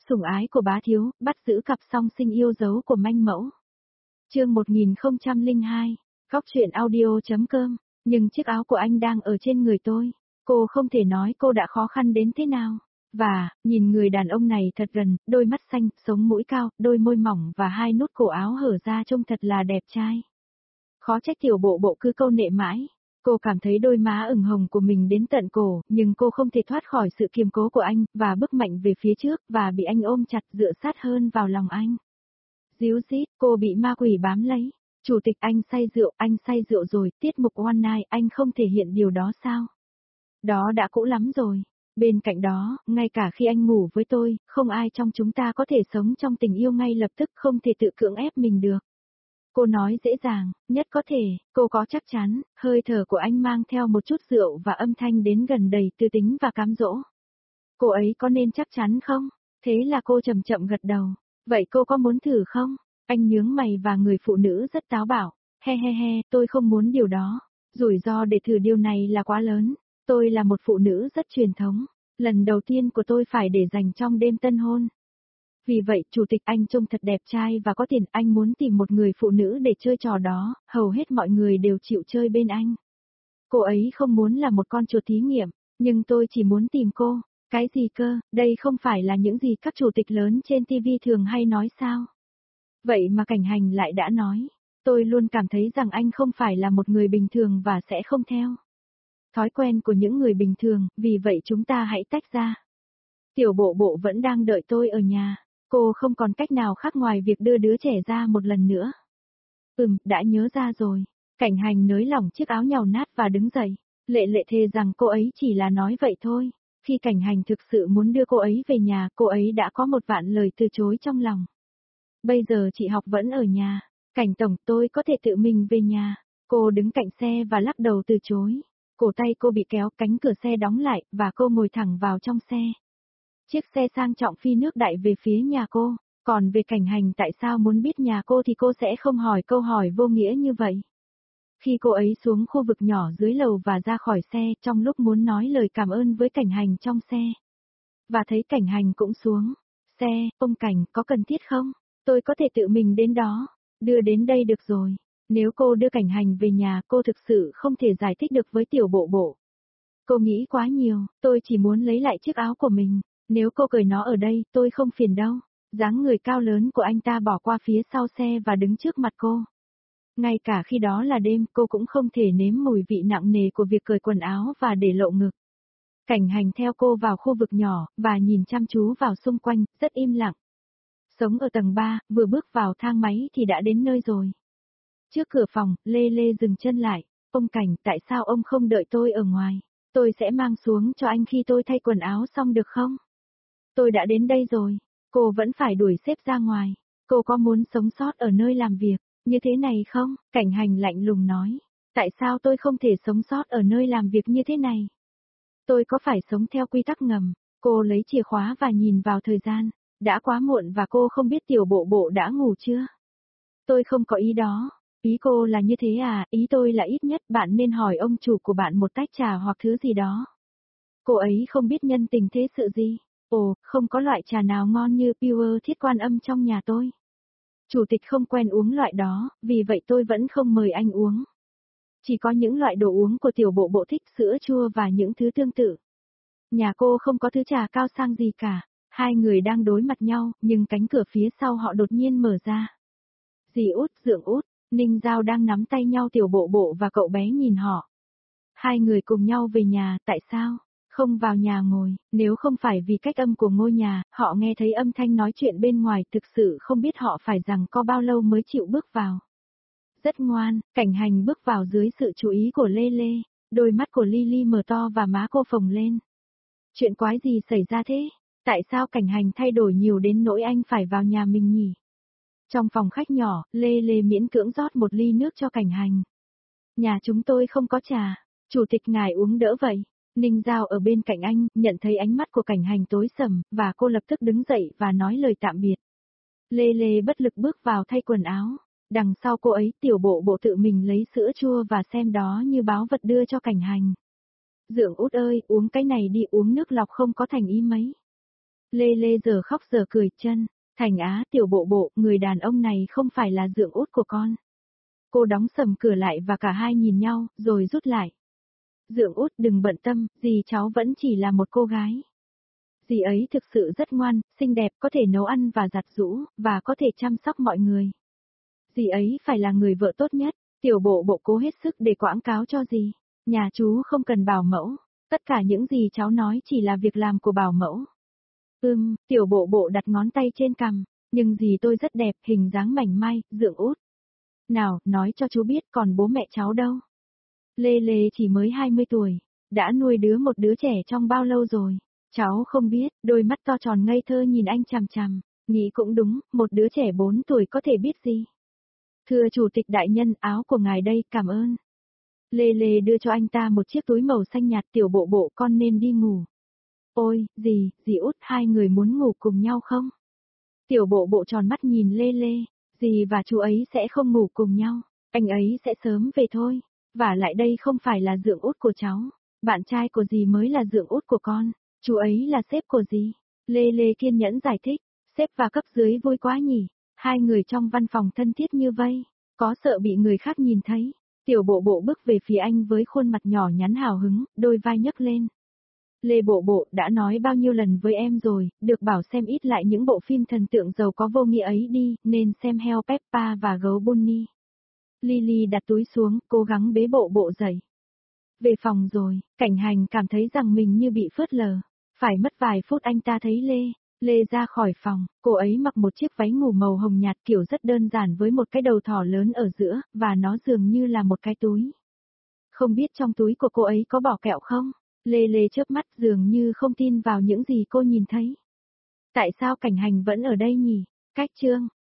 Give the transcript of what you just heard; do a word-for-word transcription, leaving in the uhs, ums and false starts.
Sủng ái của bá thiếu, bắt giữ cặp song sinh yêu dấu của manh mẫu. Chương một nghìn không trăm lẻ hai, Góc truyện audio.com, nhưng chiếc áo của anh đang ở trên người tôi. Cô không thể nói cô đã khó khăn đến thế nào. Và, nhìn người đàn ông này thật gần, đôi mắt xanh, sống mũi cao, đôi môi mỏng và hai nút cổ áo hở ra trông thật là đẹp trai. Khó trách tiểu bộ bộ cứ câu nệ mãi. Cô cảm thấy đôi má ửng hồng của mình đến tận cổ, nhưng cô không thể thoát khỏi sự kiềm cố của anh, và bước mạnh về phía trước, và bị anh ôm chặt dựa sát hơn vào lòng anh. Díu dít, cô bị ma quỷ bám lấy. Chủ tịch, anh say rượu, anh say rượu rồi, tiết mục One Night, anh không thể hiện điều đó sao? Đó đã cũ lắm rồi. Bên cạnh đó, ngay cả khi anh ngủ với tôi, không ai trong chúng ta có thể sống trong tình yêu ngay lập tức, không thể tự cưỡng ép mình được. Cô nói dễ dàng, nhất có thể, cô có chắc chắn, hơi thở của anh mang theo một chút rượu và âm thanh đến gần đầy tư tính và cám dỗ. Cô ấy có nên chắc chắn không? Thế là cô chậm chậm gật đầu. Vậy cô có muốn thử không? Anh nhướng mày và người phụ nữ rất táo bạo. He he he, tôi không muốn điều đó. Rủi ro để thử điều này là quá lớn. Tôi là một phụ nữ rất truyền thống. Lần đầu tiên của tôi phải để dành trong đêm tân hôn. Vì vậy, chủ tịch, anh trông thật đẹp trai và có tiền, anh muốn tìm một người phụ nữ để chơi trò đó, hầu hết mọi người đều chịu chơi bên anh. Cô ấy không muốn là một con chuột thí nghiệm, nhưng tôi chỉ muốn tìm cô. Cái gì cơ, đây không phải là những gì các chủ tịch lớn trên ti vi thường hay nói sao? Vậy mà Cảnh Hành lại đã nói, tôi luôn cảm thấy rằng anh không phải là một người bình thường và sẽ không theo thói quen của những người bình thường, vì vậy chúng ta hãy tách ra. Tiểu bộ bộ vẫn đang đợi tôi ở nhà. Cô không còn cách nào khác ngoài việc đưa đứa trẻ ra một lần nữa. Ừm, đã nhớ ra rồi. Cảnh Hành nới lỏng chiếc áo nhàu nát và đứng dậy. Lệ Lệ thề rằng cô ấy chỉ là nói vậy thôi. Khi Cảnh Hành thực sự muốn đưa cô ấy về nhà, cô ấy đã có một vạn lời từ chối trong lòng. Bây giờ chị học vẫn ở nhà. Cảnh tổng, tôi có thể tự mình về nhà. Cô đứng cạnh xe và lắc đầu từ chối. Cổ tay cô bị kéo, cánh cửa xe đóng lại, và cô ngồi thẳng vào trong xe. Chiếc xe sang trọng phi nước đại về phía nhà cô, còn về Cảnh Hành tại sao muốn biết nhà cô thì cô sẽ không hỏi câu hỏi vô nghĩa như vậy. Khi cô ấy xuống khu vực nhỏ dưới lầu và ra khỏi xe trong lúc muốn nói lời cảm ơn với Cảnh Hành trong xe. Và thấy Cảnh Hành cũng xuống. Xe, ông Cảnh, có cần thiết không? Tôi có thể tự mình đến đó, đưa đến đây được rồi. Nếu cô đưa Cảnh Hành về nhà cô thực sự không thể giải thích được với tiểu bộ bộ. Cô nghĩ quá nhiều, tôi chỉ muốn lấy lại chiếc áo của mình. Nếu cô cởi nó ở đây, tôi không phiền đâu. Dáng người cao lớn của anh ta bỏ qua phía sau xe và đứng trước mặt cô. Ngay cả khi đó là đêm, cô cũng không thể nếm mùi vị nặng nề của việc cởi quần áo và để lộ ngực. Cảnh Hành theo cô vào khu vực nhỏ, và nhìn chăm chú vào xung quanh, rất im lặng. Sống ở tầng ba, vừa bước vào thang máy thì đã đến nơi rồi. Trước cửa phòng, Lê Lê dừng chân lại. Ông Cảnh, tại sao ông không đợi tôi ở ngoài? Tôi sẽ mang xuống cho anh khi tôi thay quần áo xong được không? Tôi đã đến đây rồi. Cô vẫn phải đuổi sếp ra ngoài. Cô có muốn sống sót ở nơi làm việc như thế này không? Cảnh Hành lạnh lùng nói. Tại sao tôi không thể sống sót ở nơi làm việc như thế này? Tôi có phải sống theo quy tắc ngầm? Cô lấy chìa khóa và nhìn vào thời gian. Đã quá muộn và cô không biết tiểu bộ bộ đã ngủ chưa? Tôi không có ý đó. Ý cô là như thế à? Ý tôi là ít nhất bạn nên hỏi ông chủ của bạn một tách trà hoặc thứ gì đó. Cô ấy không biết nhân tình thế sự gì. Ồ, không có loại trà nào ngon như Pure Thiết Quan Âm trong nhà tôi. Chủ tịch không quen uống loại đó, vì vậy tôi vẫn không mời anh uống. Chỉ có những loại đồ uống của tiểu bộ bộ thích, sữa chua và những thứ tương tự. Nhà cô không có thứ trà cao sang gì cả. Hai người đang đối mặt nhau, nhưng cánh cửa phía sau họ đột nhiên mở ra. Dì út, dượng út, Ninh Giao đang nắm tay nhau, tiểu bộ bộ và cậu bé nhìn họ. Hai người cùng nhau về nhà, tại sao? Không vào nhà ngồi, nếu không phải vì cách âm của ngôi nhà, họ nghe thấy âm thanh nói chuyện bên ngoài, thực sự không biết họ phải rằng có bao lâu mới chịu bước vào. Rất ngoan, Cảnh Hành bước vào dưới sự chú ý của Lê Lê, đôi mắt của Lily mở to và má cô phồng lên. Chuyện quái gì xảy ra thế? Tại sao Cảnh Hành thay đổi nhiều đến nỗi anh phải vào nhà mình nhỉ? Trong phòng khách nhỏ, Lê Lê miễn cưỡng rót một ly nước cho Cảnh Hành. Nhà chúng tôi không có trà, chủ tịch ngài uống đỡ vậy. Ninh Giao ở bên cạnh anh, nhận thấy ánh mắt của Cảnh Hành tối sầm, và cô lập tức đứng dậy và nói lời tạm biệt. Lê Lê bất lực bước vào thay quần áo. Đằng sau cô ấy, tiểu bộ bộ tự mình lấy sữa chua và xem đó như báu vật đưa cho Cảnh Hành. Dượng út ơi, uống cái này đi, uống nước lọc không có thành ý mấy. Lê Lê giờ khóc giờ cười chân. Thành Á, tiểu bộ bộ, người đàn ông này không phải là dượng út của con. Cô đóng sầm cửa lại và cả hai nhìn nhau, rồi rút lại. Dượng út đừng bận tâm, dì cháu vẫn chỉ là một cô gái. Dì ấy thực sự rất ngoan, xinh đẹp, có thể nấu ăn và giặt giũ, và có thể chăm sóc mọi người. Dì ấy phải là người vợ tốt nhất, tiểu bộ bộ cố hết sức để quảng cáo cho dì. Nhà chú không cần bảo mẫu, tất cả những gì cháu nói chỉ là việc làm của bảo mẫu. Ừm, tiểu bộ bộ đặt ngón tay trên cằm, nhưng dì tôi rất đẹp, hình dáng mảnh mai, dượng út. Nào, nói cho chú biết còn bố mẹ cháu đâu. Lê Lê chỉ mới hai mươi tuổi, đã nuôi đứa một đứa trẻ trong bao lâu rồi. Cháu không biết, đôi mắt to tròn ngây thơ nhìn anh chằm chằm, nghĩ cũng đúng, một đứa trẻ bốn tuổi có thể biết gì. Thưa chủ tịch đại nhân, áo của ngài đây, cảm ơn. Lê Lê đưa cho anh ta một chiếc túi màu xanh nhạt, tiểu bộ bộ con nên đi ngủ. Ôi, dì, dì út hai người muốn ngủ cùng nhau không? Tiểu bộ bộ tròn mắt nhìn Lê Lê, dì và chú ấy sẽ không ngủ cùng nhau, anh ấy sẽ sớm về thôi. Và lại đây không phải là dượng út của cháu, bạn trai của dì mới là dượng út của con, chú ấy là sếp của dì. Lê Lê kiên nhẫn giải thích, sếp và cấp dưới vui quá nhỉ, hai người trong văn phòng thân thiết như vây, có sợ bị người khác nhìn thấy. Tiểu bộ bộ bước về phía anh với khuôn mặt nhỏ nhắn hào hứng, đôi vai nhấc lên. Lê bộ bộ đã nói bao nhiêu lần với em rồi, được bảo xem ít lại những bộ phim thần tượng giàu có vô nghĩa ấy đi, nên xem heo Peppa và gấu Bunny. Lily đặt túi xuống, cố gắng bế bộ bộ dậy. Về phòng rồi, Cảnh Hành cảm thấy rằng mình như bị phớt lờ. Phải mất vài phút anh ta thấy Lê. Lê ra khỏi phòng, cô ấy mặc một chiếc váy ngủ màu hồng nhạt kiểu rất đơn giản với một cái đầu thỏ lớn ở giữa, và nó dường như là một cái túi. Không biết trong túi của cô ấy có bỏ kẹo không? Lê Lê chớp mắt dường như không tin vào những gì cô nhìn thấy. Tại sao Cảnh Hành vẫn ở đây nhỉ? Cách chương